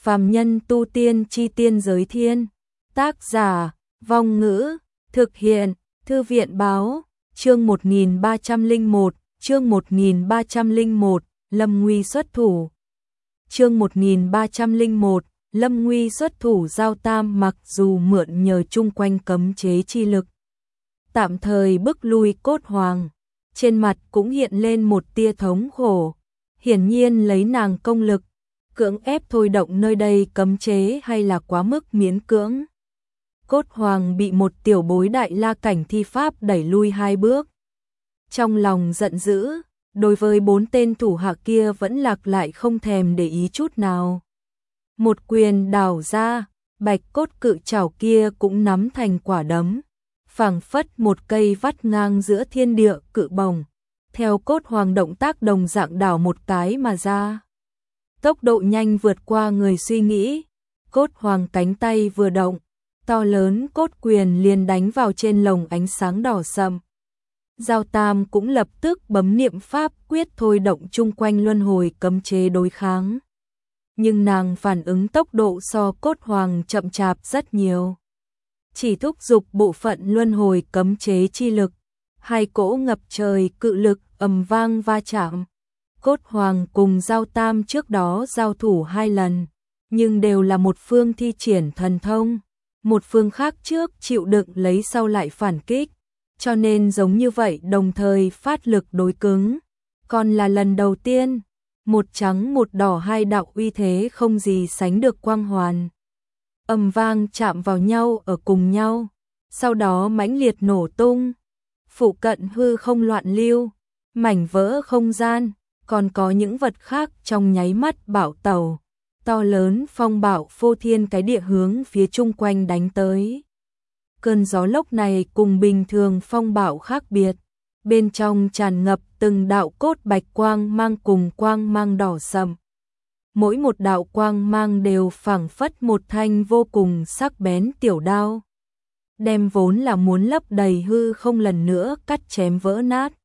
Phàm nhân tu tiên chi tiên giới thiên. Tác giả, Vong Ngữ, thực hiện, Thư viện báo, chương 1301, chương 1301, Lâm Nguy xuất thủ. Chương 1301, Lâm Nguy xuất thủ. Giao Tam mặc dù mượn nhờ chung quanh cấm chế chi lực, tạm thời bức lui Cốt Hoàng, trên mặt cũng hiện lên một tia thống khổ, hiển nhiên lấy nàng công lực, cưỡng ép thôi động nơi đây cấm chế hay là quá mức miễn cưỡng. Cốt Hoàng bị một tiểu bối đại la cảnh thi pháp đẩy lui 2 bước. Trong lòng giận dữ, đối với 4 tên thủ hạ kia vẫn lạc lại không thèm để ý chút nào. Một quyền đảo ra, bạch cốt cự trảo kia cũng nắm thành quả đấm, phảng phất một cây vắt ngang giữa thiên địa cự bồng, theo Cốt Hoàng động tác đồng dạng đảo một cái mà ra. Tốc độ nhanh vượt qua người suy nghĩ, Cốt Hoàng cánh tay vừa động, to lớn cốt quyền liền đánh vào trên lồng ánh sáng đỏ sậm. Giao Tam cũng lập tức bấm niệm pháp quyết thôi động chung quanh luân hồi cấm chế đối kháng. Nhưng nàng phản ứng tốc độ so Cốt Hoàng chậm chạp rất nhiều. Chỉ thúc giục bộ phận luân hồi cấm chế chi lực, 2 cỗ ngập trời cự lực ầm vang va chạm. Cốt Hoàng cùng Giao Tam trước đó giao thủ 2 lần, nhưng đều là một phương thi triển thần thông, một phương khác trước chịu đựng lấy sau lại phản kích, cho nên giống như vậy đồng thời phát lực đối cứng. Còn là lần đầu tiên, một trắng một đỏ 2 đạo uy thế không gì sánh được quang hoàn, ầm vang chạm vào nhau ở cùng nhau, sau đó mãnh liệt nổ tung. Phụ cận hư không loạn lưu, mảnh vỡ không gian, còn có những vật khác trong nháy mắt bạo tẩu. To lớn phong bạo phô thiên cái địa hướng phía chung quanh đánh tới. Cơn gió lốc này cùng bình thường phong bạo khác biệt, bên trong tràn ngập từng đạo cốt bạch quang mang cùng quang mang đỏ sậm. Mỗi một đạo quang mang đều phảng phất một thanh vô cùng sắc bén tiểu đao, đem vốn là muốn lấp đầy hư không lần nữa cắt chém vỡ nát.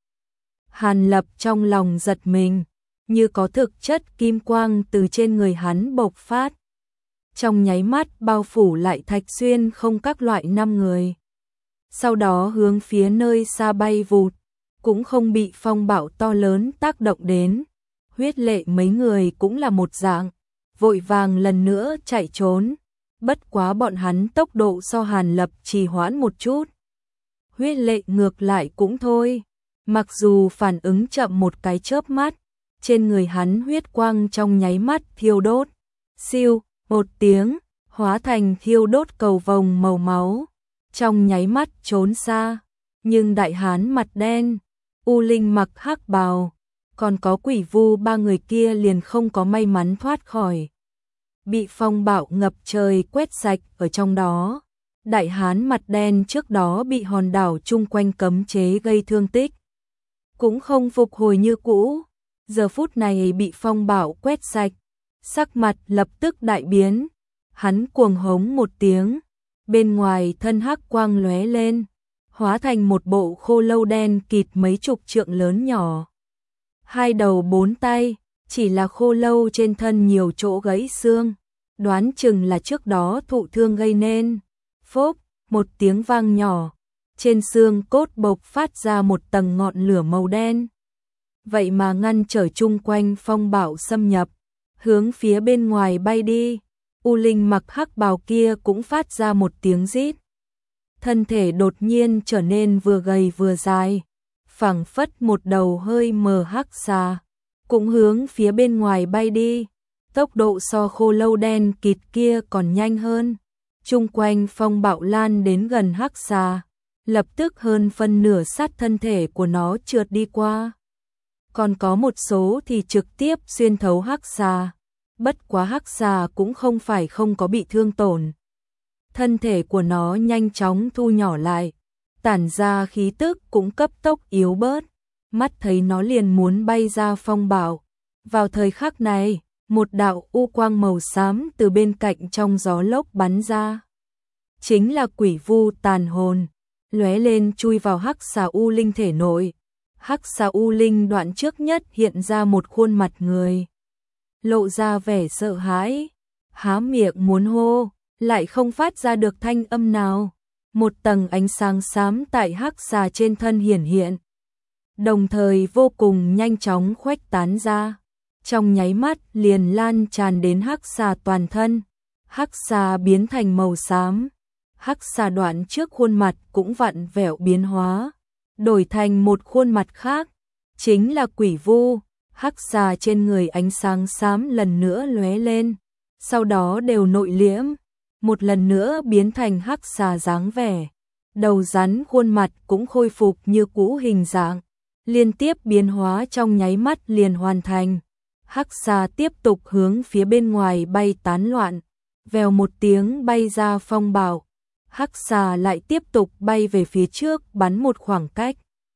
Hàn Lập trong lòng giật mình, như có thực chất kim quang từ trên người hắn bộc phát, trong nháy mắt bao phủ lại Thạch Xuyên không các loại 5 người. Sau đó hướng phía nơi xa bay vụt, cũng không bị phong bạo to lớn tác động đến. Huyết Lệ mấy người cũng là một dạng, vội vàng lần nữa chạy trốn, bất quá bọn hắn tốc độ so Hàn Lập trì hoãn một chút. Huyết Lệ ngược lại cũng thôi, mặc dù phản ứng chậm một cái chớp mắt, trên người hắn huyết quang trong nháy mắt thiêu đốt, siêu, một tiếng, hóa thành thiêu đốt cầu vồng màu máu, trong nháy mắt trốn xa. Nhưng đại hán mặt đen, U Linh mặc hắc bào, còn có Quỷ Vu 3 người kia liền không có may mắn thoát khỏi, bị phong bạo ngập trời quét sạch ở trong đó. Đại hán mặt đen trước đó bị hòn đảo chung quanh cấm chế gây thương tích, cũng không phục hồi như cũ, giờ phút này bị phong bạo quét sạch, sắc mặt lập tức đại biến. Hắn cuồng hống một tiếng, bên ngoài thân hắc quang lóe lên, hóa thành một bộ khô lâu đen kịt mấy chục trượng lớn nhỏ, 2 đầu 4 tay, chỉ là khô lâu trên thân nhiều chỗ gãy xương, đoán chừng là trước đó thụ thương gây nên. Phốc, một tiếng vang nhỏ, trên xương cốt bộc phát ra một tầng ngọn lửa màu đen, vậy mà ngăn trở chung quanh phong bạo xâm nhập, hướng phía bên ngoài bay đi. U Linh mặc hắc bào kia cũng phát ra một tiếng rít, thân thể đột nhiên trở nên vừa gầy vừa dài, phảng phất một đầu hơi mờ hắc xà, cũng hướng phía bên ngoài bay đi, tốc độ so khô lâu đen kịt kia còn nhanh hơn. Chung quanh phong bạo lan đến gần hắc xà, lập tức hơn phân nửa sát thân thể của nó trượt đi qua, còn có một số thì trực tiếp xuyên thấu hắc xà. Bất quá hắc xà cũng không phải không có bị thương tổn, thân thể của nó nhanh chóng thu nhỏ lại, tản ra khí tức cũng cấp tốc yếu bớt, mắt thấy nó liền muốn bay ra phong bạo. Vào thời khắc này, một đạo u quang màu xám từ bên cạnh trong gió lốc bắn ra, chính là Quỷ Vu tàn hồn, lóe lên chui vào hắc xà U Linh thể nội. Hắc xà U Linh đoạn trước nhất hiện ra một khuôn mặt người, lộ ra vẻ sợ hãi. há miệng muốn hô, lại không phát ra được thanh âm nào. Một tầng ánh sáng xám tại hắc xà trên thân hiển hiện, đồng thời vô cùng nhanh chóng khuếch tán ra. Trong nháy mắt liền lan tràn đến hắc xà toàn thân. Hắc xà biến thành màu xám. Hắc xà đoạn trước khuôn mặt cũng vặn vẹo biến hóa, đổi thành một khuôn mặt khác, chính là quỷ vu. Hắc xà trên người ánh sáng xám lần nữa lóe lên, sau đó đều nội liễm, một lần nữa biến thành hắc xà dáng vẻ. Đầu rắn khuôn mặt cũng khôi phục như cũ hình dạng, liên tiếp biến hóa trong nháy mắt liền hoàn thành. Hắc xà tiếp tục hướng phía bên ngoài bay tán loạn, vèo một tiếng bay ra phong bạo. Hắc xà lại tiếp tục bay về phía trước bắn một khoảng cách,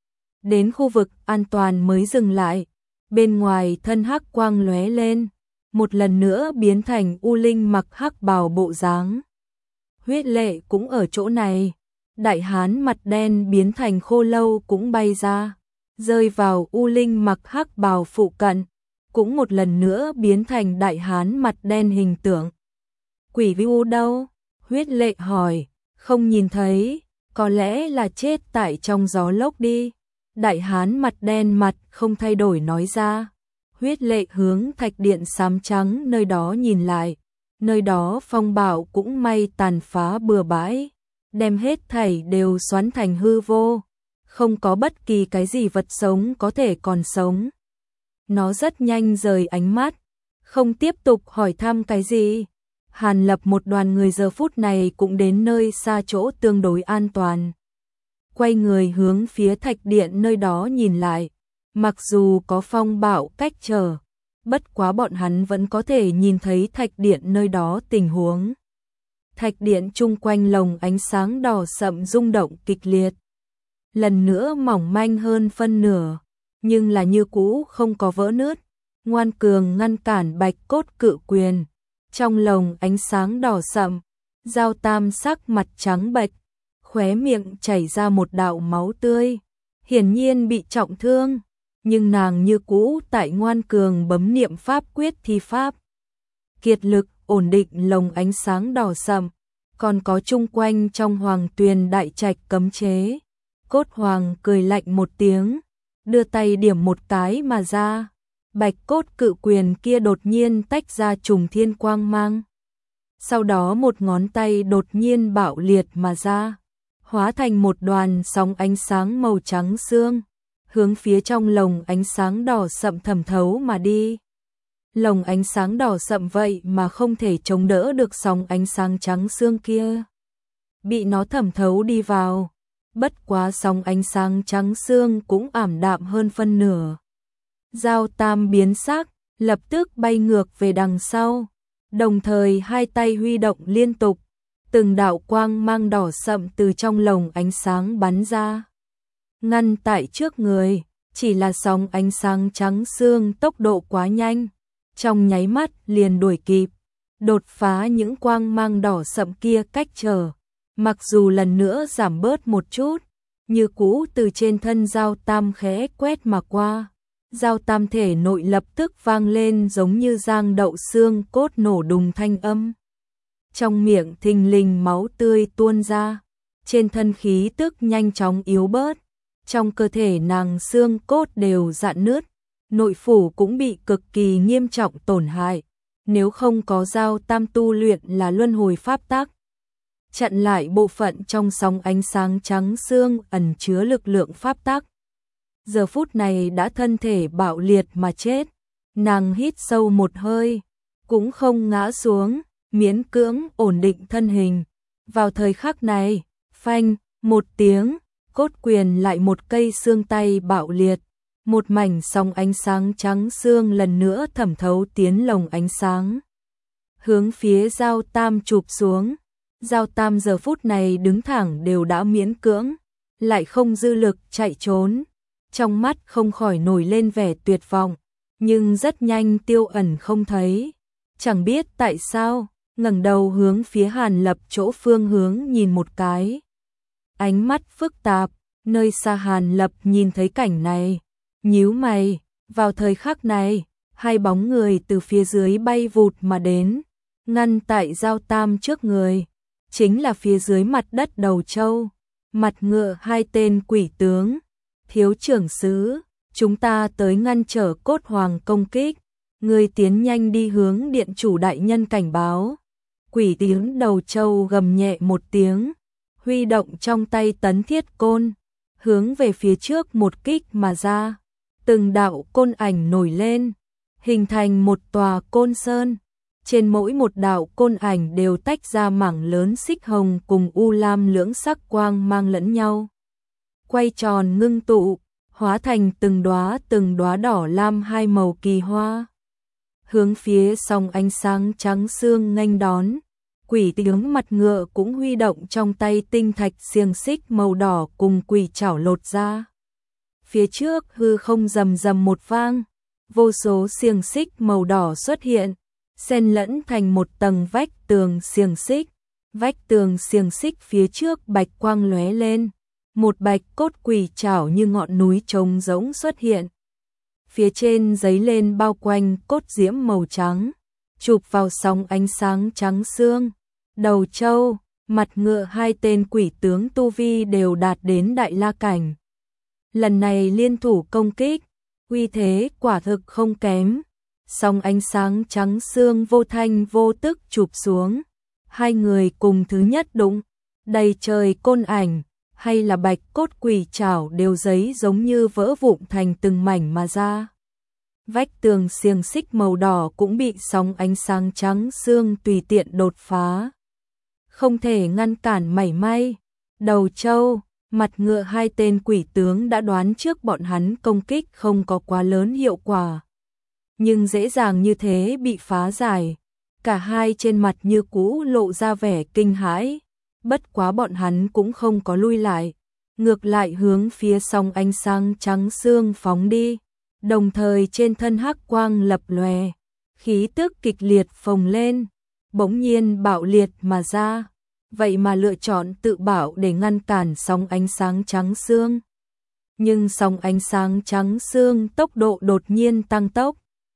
đến khu vực an toàn mới dừng lại. Bên ngoài thân hắc quang lóe lên, một lần nữa biến thành U Linh mặc hắc bào bộ dáng. Huyết Lệ cũng ở chỗ này. Đại hán mặt đen biến thành khô lâu cũng bay ra, rơi vào U Linh mặc hắc bào phụ cận, cũng một lần nữa biến thành đại hán mặt đen hình tượng. Quỷ vu đâu? Huyết Lệ hỏi. Không nhìn thấy, có lẽ là chết tại trong gió lốc đi. Đại hán mặt đen mặt không thay đổi nói ra. Huyết Lệ hướng thạch điện xám trắng nơi đó nhìn lại, nơi đó phong bạo cũng may tàn phá bừa bãi, đem hết thảy đều xoắn thành hư vô, không có bất kỳ cái gì vật sống có thể còn sống. Nó rất nhanh rời ánh mắt, không tiếp tục hỏi thăm cái gì. Hàn Lập một đoàn người giờ phút này cũng đến nơi xa chỗ tương đối an toàn. Quay người hướng phía thạch điện nơi đó nhìn lại, mặc dù có phong bạo cách trở, bất quá bọn hắn vẫn có thể nhìn thấy thạch điện nơi đó tình huống. Thạch điện chung quanh lồng ánh sáng đỏ sậm rung động kịch liệt, lần nữa mỏng manh hơn phân nửa, nhưng là như cũ không có vỡ nứt, ngoan cường ngăn cản bạch cốt cự quyền. Trong lồng ánh sáng đỏ sậm, Giao Tam sắc mặt trắng bệch, khóe miệng chảy ra một đạo máu tươi, hiển nhiên bị trọng thương, nhưng nàng như cũ tại ngoan cường bấm niệm pháp quyết thi pháp. Kiệt lực ổn định lồng ánh sáng đỏ sậm, còn có chung quanh trong Hoàng Tuyền đại trạch cấm chế. Cốt Hoàng cười lạnh một tiếng, đưa tay điểm một cái mà ra. Bạch cốt cự quyền kia đột nhiên tách ra trùng thiên quang mang. Sau đó một ngón tay đột nhiên bạo liệt mà ra, hóa thành một đoàn sóng ánh sáng màu trắng xương, hướng phía trong lồng ánh sáng đỏ sậm thẩm thấu mà đi. Lồng ánh sáng đỏ sậm vậy mà không thể chống đỡ được sóng ánh sáng trắng xương kia, bị nó thẩm thấu đi vào. Bất quá sóng ánh sáng trắng xương cũng ảm đạm hơn phân nửa. Giao Tam biến sắc, lập tức bay ngược về đằng sau, đồng thời hai tay huy động liên tục, từng đạo quang mang đỏ sậm từ trong lồng ánh sáng bắn ra, ngăn tại trước người. Chỉ là sóng ánh sáng trắng xương tốc độ quá nhanh, trong nháy mắt liền đuổi kịp, đột phá những quang mang đỏ sậm kia cách trở. Mặc dù lần nữa giảm bớt một chút, như cũ từ trên thân Giao Tam khẽ quét mà qua. Giao Tam thể nội lập tức vang lên giống như giang đậu xương cốt nổ đùng thanh âm. Trong miệng thình lình máu tươi tuôn ra, trên thân khí tức nhanh chóng yếu bớt, trong cơ thể nàng xương cốt đều rạn nứt, nội phủ cũng bị cực kỳ nghiêm trọng tổn hại. Nếu không có Giao Tam tu luyện là luân hồi pháp tắc, chặn lại bộ phận trong sóng ánh sáng trắng xương ẩn chứa lực lượng pháp tắc, giờ phút này đã thân thể bạo liệt mà chết. Nàng hít sâu một hơi, cũng không ngã xuống, miễn cưỡng ổn định thân hình. Vào thời khắc này, phanh, một tiếng, cốt quyền lại một cây xương tay bạo liệt, một mảnh sóng ánh sáng trắng xương lần nữa thẩm thấu tiến lồng ánh sáng, hướng phía Giao Tam chụp xuống. Giao Tam giờ phút này đứng thẳng đều đã miễn cưỡng, lại không dư lực chạy trốn, trong mắt không khỏi nổi lên vẻ tuyệt vọng, nhưng rất nhanh tiêu ẩn không thấy. Chẳng biết tại sao, ngẩng đầu hướng phía Hàn Lập chỗ phương hướng nhìn một cái, ánh mắt phức tạp. Nơi xa Hàn Lập nhìn thấy cảnh này, nhíu mày. Vào thời khắc này, hai bóng người từ phía dưới bay vụt mà đến, ngăn tại Giao Tam trước người, chính là phía dưới mặt đất đầu trâu, mặt ngựa hai tên quỷ tướng. Thiếu trưởng sứ, chúng ta tới ngăn trở Cốt Hoàng công kích, người tiến nhanh đi hướng điện chủ đại nhân cảnh báo. Quỷ tướng đầu trâu gầm nhẹ một tiếng, huy động trong tay tấn thiết côn, hướng về phía trước một kích mà ra. Từng đạo côn ảnh nổi lên, hình thành một tòa côn sơn. Trên mỗi một đạo côn ảnh đều tách ra mảng lớn xích hồng cùng u lam lưỡng sắc quang mang lẫn nhau. Quay tròn ngưng tụ, hóa thành từng đóa đỏ lam hai màu kỳ hoa. Hướng phía song ánh sáng trắng xương nghênh đón, quỷ tướng mặt ngựa cũng huy động trong tay tinh thạch xiềng xích màu đỏ cùng quỷ chảo lột ra. Phía trước hư không rầm rầm một vang, vô số xiềng xích màu đỏ xuất hiện, xen lẫn thành một tầng vách tường xiềng xích. Vách tường xiềng xích phía trước bạch quang lóe lên, một bạch cốt quỷ chảo như ngọn núi trống rỗng xuất hiện. Phía trên giấy lên bao quanh cốt diễm màu trắng, chụp vào sóng ánh sáng trắng xương. Đầu trâu, mặt ngựa hai tên quỷ tướng tu vi đều đạt đến đại la cảnh. Lần này liên thủ công kích, uy thế quả thực không kém. Sóng ánh sáng trắng xương vô thanh vô tức chụp xuống. Hai người cùng thứ nhất đụng, đầy trời côn ảnh, hay là bạch cốt quỷ chảo đều giấy giống như vỡ vụn thành từng mảnh mà ra. Vách tường xiềng xích màu đỏ cũng bị sóng ánh sáng trắng xương tùy tiện đột phá. Không thể ngăn cản mảy may. Đầu trâu, mặt ngựa hai tên quỷ tướng đã đoán trước bọn hắn công kích không có quá lớn hiệu quả. Nhưng dễ dàng như thế bị phá giải. Cả hai trên mặt như cũ lộ ra vẻ kinh hãi. Bất quá bọn hắn cũng không có lui lại. Ngược lại hướng phía song ánh sáng trắng xương phóng đi. Đồng thời trên thân hắc quang lập lòe, khí tức kịch liệt phồng lên, bỗng nhiên bạo liệt mà ra. Vậy mà lựa chọn tự bảo để ngăn cản sóng ánh sáng trắng xương. Nhưng sóng ánh sáng trắng xương tốc độ đột nhiên tăng tốc.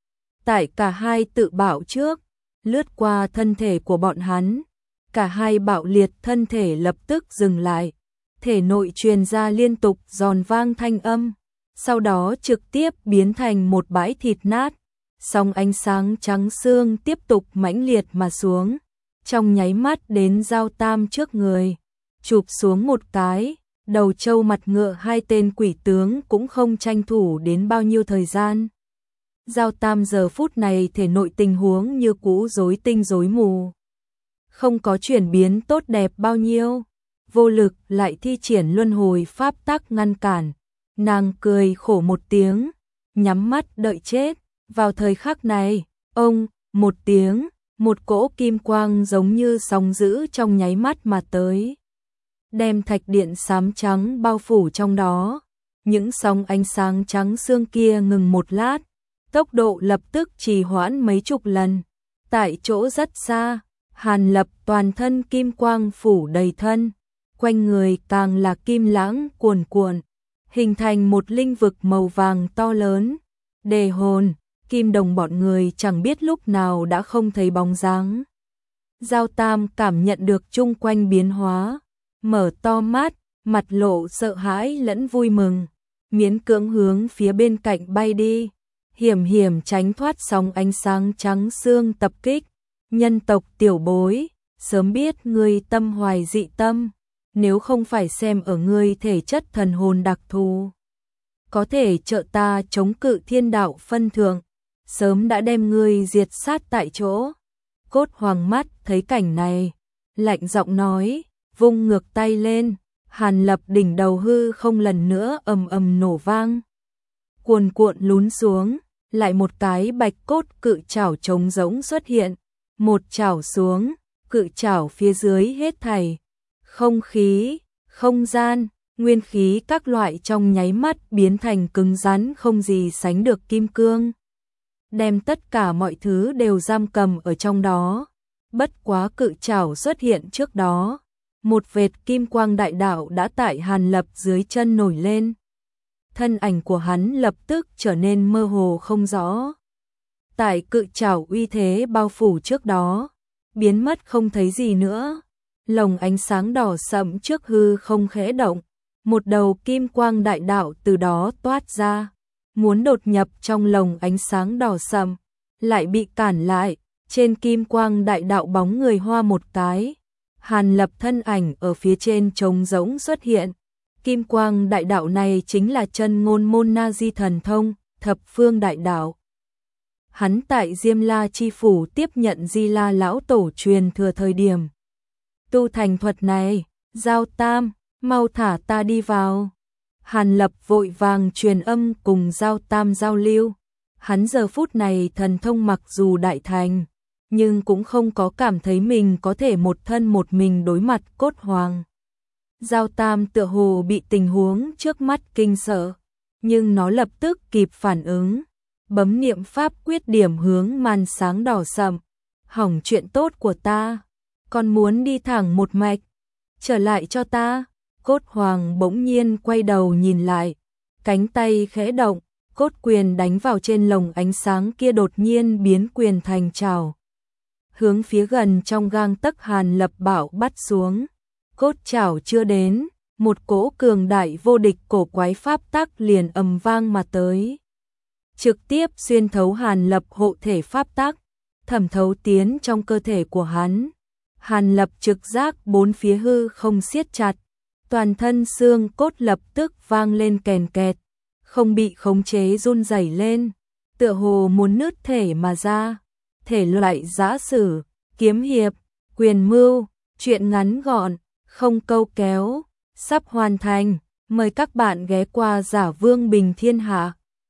Tại cả hai tự bảo trước, lướt qua thân thể của bọn hắn. Cả hai bạo liệt thân thể lập tức dừng lại. Thể nội truyền ra liên tục giòn vang thanh âm. Sau đó trực tiếp biến thành một bãi thịt nát. Sóng ánh sáng trắng xương tiếp tục mãnh liệt mà xuống. Trong nháy mắt đến Giao Tam trước người. Chụp xuống một cái. Đầu trâu mặt ngựa hai tên quỷ tướng cũng không tranh thủ đến bao nhiêu thời gian. Giao Tam giờ phút này thể nội tình huống như cũ rối tinh rối mù. Không có chuyển biến tốt đẹp bao nhiêu. Vô lực lại thi triển luân hồi pháp tắc ngăn cản. Nàng cười khổ một tiếng, nhắm mắt đợi chết. Vào thời khắc này, một tiếng, một cỗ kim quang giống như sóng dữ trong nháy mắt mà tới. Đem thạch điện xám trắng bao phủ trong đó. Những sóng ánh sáng trắng xương kia ngừng một lát, tốc độ lập tức trì hoãn mấy chục lần. Tại chỗ rất xa, Hàn Lập toàn thân kim quang phủ đầy thân, quanh người càng là kim lãng cuồn cuộn, hình thành một linh vực màu vàng to lớn. Đề Hồn, Kim Đồng bọn người chẳng biết lúc nào đã không thấy bóng dáng. Giao Tam cảm nhận được chung quanh biến hóa, mở to mắt, mặt lộ sợ hãi lẫn vui mừng, miễn cưỡng hướng phía bên cạnh bay đi, hiểm hiểm tránh thoát sóng ánh sáng trắng xương tập kích. Nhân tộc tiểu bối, sớm biết ngươi tâm hoài dị tâm, nếu không phải xem ở ngươi thể chất thần hồn đặc thù, có thể trợ ta chống cự thiên đạo phân thượng, sớm đã đem ngươi diệt sát tại chỗ. Cốt Hoàng mắt thấy cảnh này, lạnh giọng nói, vung ngược tay lên, Hàn Lập đỉnh đầu hư không lần nữa ầm ầm nổ vang. Cuồn cuộn lún xuống, lại một cái bạch cốt cự chảo trống rỗng xuất hiện, một chảo xuống, cự chảo phía dưới hết thảy. Không khí, không gian, nguyên khí các loại trong nháy mắt biến thành cứng rắn không gì sánh được kim cương. Đem tất cả mọi thứ đều giam cầm ở trong đó. Bất quá cự chảo xuất hiện trước đó, một vệt kim quang đại đạo đã tại Hàn Lập dưới chân nổi lên. Thân ảnh của hắn lập tức trở nên mơ hồ không rõ. Tại cự chảo uy thế bao phủ trước đó, biến mất không thấy gì nữa. Lồng ánh sáng đỏ sậm trước hư không khẽ động, một đầu kim quang đại đạo từ đó toát ra, muốn đột nhập trong lồng ánh sáng đỏ sậm, lại bị cản lại, trên kim quang đại đạo bóng người hoa một cái. Hàn Lập thân ảnh ở phía trên trống rỗng xuất hiện. Kim quang đại đạo này chính là chân ngôn môn na di thần thông, thập phương đại đạo. Hắn tại Diêm La Chi Phủ tiếp nhận Di La Lão Tổ truyền thừa thời điểm tu thành thuật này. Giao Tam, mau thả ta đi vào. Hàn Lập vội vàng truyền âm cùng Giao Tam giao lưu. Hắn giờ phút này thần thông mặc dù đại thành, nhưng cũng không có cảm thấy mình có thể một thân một mình đối mặt Cốt Hoàng. Giao Tam tựa hồ bị tình huống trước mắt kinh sợ, nhưng nó lập tức kịp phản ứng, bấm niệm pháp quyết điểm hướng màn sáng đỏ sậm. Hỏng chuyện tốt của ta, còn muốn đi thẳng một mạch, trở lại cho ta. Cốt Hoàng bỗng nhiên quay đầu nhìn lại, cánh tay khẽ động, cốt quyền đánh vào trên lồng ánh sáng kia đột nhiên biến quyền thành trảo, hướng phía gần trong gang tấc Hàn Lập bảo bắt xuống. Cốt trảo chưa đến, một cỗ cường đại vô địch cổ quái pháp tắc liền ầm vang mà tới, trực tiếp xuyên thấu Hàn Lập hộ thể pháp tắc, thẩm thấu tiến trong cơ thể của hắn. Hàn Lập trực giác bốn phía hư không siết chặt, toàn thân xương cốt lập tức vang lên kèn kẹt, không bị khống chế run rẩy lên, tựa hồ muốn nứt thể mà ra. Thể loại giã sử, kiếm hiệp, quyền mưu, truyện ngắn gọn, không câu kéo, sắp hoàn thành. Mời các bạn ghé qua Giả Vương Bình Thiên Hạ.